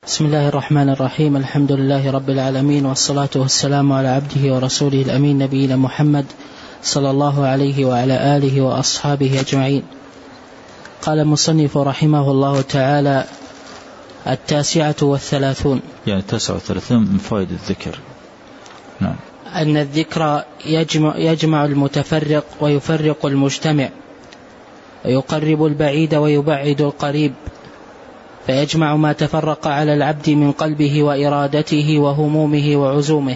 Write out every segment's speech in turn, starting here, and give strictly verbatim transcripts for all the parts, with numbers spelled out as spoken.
بسم الله الرحمن الرحيم. الحمد لله رب العالمين، والصلاة والسلام على عبده ورسوله الأمين نبينا محمد صلى الله عليه وعلى آله وأصحابه أجمعين. قال المصنف رحمه الله تعالى: التاسعة والثلاثون، يعني التاسعة والثلاثون من فوائد الذكر. نعم. أن الذكر يجمع, يجمع المتفرق ويفرق المجتمع، ويقرب البعيد ويبعد القريب، فيجمع ما تفرق على العبد من قلبه وإرادته وهمومه وعزومه.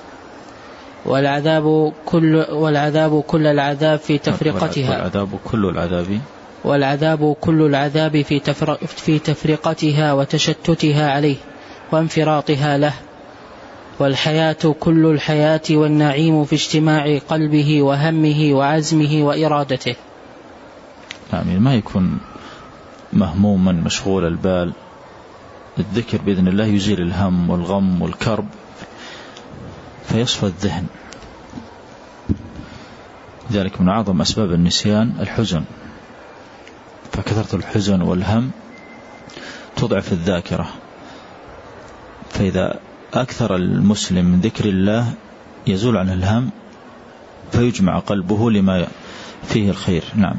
والعذاب كل والعذاب كل العذاب في تفرقتها والعذاب كل العذاب والعذاب كل العذاب في في تفرقتها وتشتتها عليه وانفراطها له. والحياة كل الحياة والنعيم في اجتماع قلبه وهمه وعزمه وإرادته. يعني ما يكون مهموما مشغول البال. الذكر بإذن الله يزيل الهم والغم والكرب فيصفى الذهن. ذلك من أعظم أسباب النسيان الحزن، فكثرة الحزن والهم تضعف الذاكرة. فإذا أكثر المسلم من ذكر الله يزول عنه الهم فيجمع قلبه لما فيه الخير. نعم.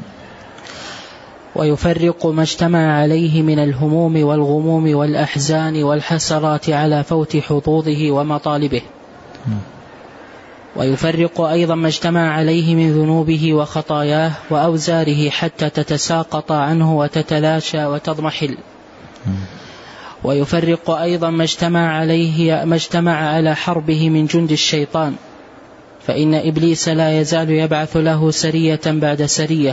ويفرق ما اجتمع عليه من الهموم والغموم والأحزان والحسرات على فوت حظوظه ومطالبه. ويفرق أيضا ما اجتمع عليه من ذنوبه وخطاياه وأوزاره حتى تتساقط عنه وتتلاشى وتضمحل. ويفرق أيضا ما اجتمع عليه ما اجتمع على حربه من جند الشيطان، فإن إبليس لا يزال يبعث له سرية بعد سرية،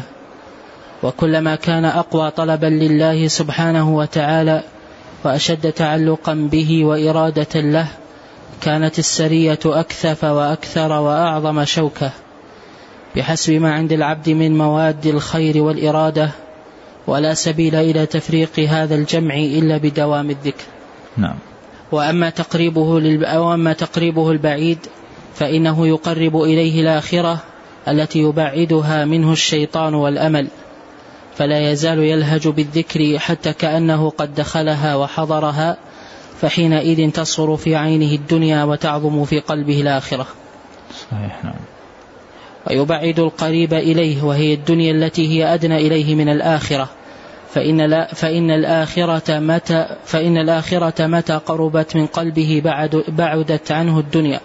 وكلما كان أقوى طلبا لله سبحانه وتعالى وأشد تعلقا به وإرادة له كانت السرية أكثف وأكثر وأعظم شوكة، بحسب ما عند العبد من مواد الخير والإرادة. ولا سبيل إلى تفريق هذا الجمع إلا بدوام الذكر. نعم. وأما تقريبه, للب... وأما تقريبه البعيد فإنه يقرب إليه الآخرة التي يبعدها منه الشيطان والأمل، فلا يزال يلهج بالذكر حتى كأنه قد دخلها وحضرها، فحينئذ تصغر في عينه الدنيا وتعظم في قلبه الآخرة. صحيح. نعم. ويبعد القريب إليه وهي الدنيا التي هي أدنى إليه من الآخرة، فإن, لا فإن, الآخرة متى فإن الآخرة متى قربت من قلبه بعد بعدت عنه الدنيا.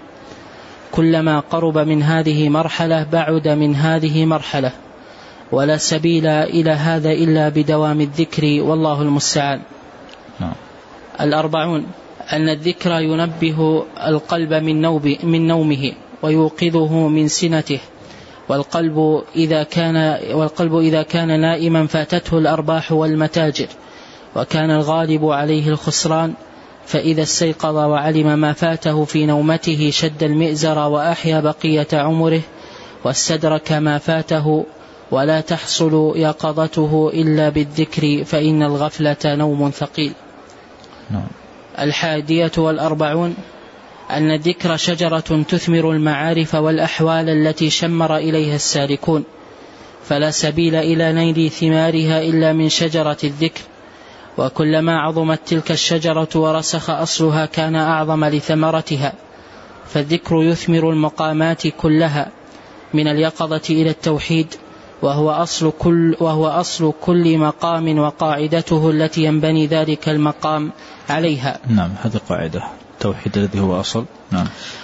كلما قرب من هذه مرحلة بعد من هذه مرحلة، ولا سبيل إلى هذا إلا بدوام الذكر، والله المستعان. نعم. الأربعون، أن الذكر ينبه القلب من, نوب من نومه ويوقظه من سنته. والقلب إذا كان, والقلب إذا كان نائما فاتته الأرباح والمتاجر وكان الغالب عليه الخسران، فإذا استيقظ وعلم ما فاته في نومته شد المئزر وأحيا بقية عمره واستدرك ما فاته. ولا تحصل يقظته إلا بالذكر، فإن الغفلة نوم ثقيل. نعم. الحادية والأربعون، أن الذكر شجرة تثمر المعارف والأحوال التي شمر إليها السالكون، فلا سبيل إلى نيل ثمارها إلا من شجرة الذكر. وكلما عظمت تلك الشجرة ورسخ أصلها كان أعظم لثمرتها. فالذكر يثمر المقامات كلها من اليقظة إلى التوحيد، وهو أصل كل, وهو أصل كل مقام وقاعدته التي ينبني ذلك المقام عليها. نعم. هذه قاعدة التوحيد الذي هو أصل. نعم.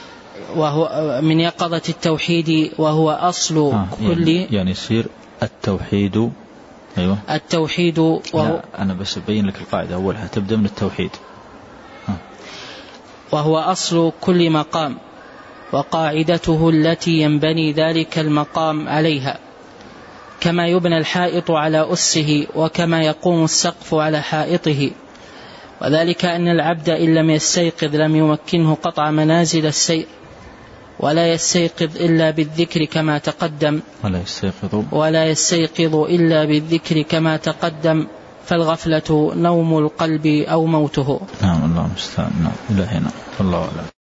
وهو من يقظة التوحيد وهو أصل آه كل يعني, يعني يصير التوحيد. أيوة. التوحيد وهو أنا بس أبين لك القاعدة أولها تبدأ من التوحيد. آه. وهو أصل كل مقام وقاعدته التي ينبني ذلك المقام عليها، كما يبنى الحائط على أسه وكما يقوم السقف على حائطه. وذلك أن العبد إن لم يستيقظ لم يمكنه قطع منازل السير، ولا يستيقظ إلا بالذكر كما تقدم ولا يستيقظ ولا يستيقظ إلا بالذكر كما تقدم فالغفلة نوم القلب أو موته. نعم. الله المستعان. نعم. إلى هنا. الله أعلم.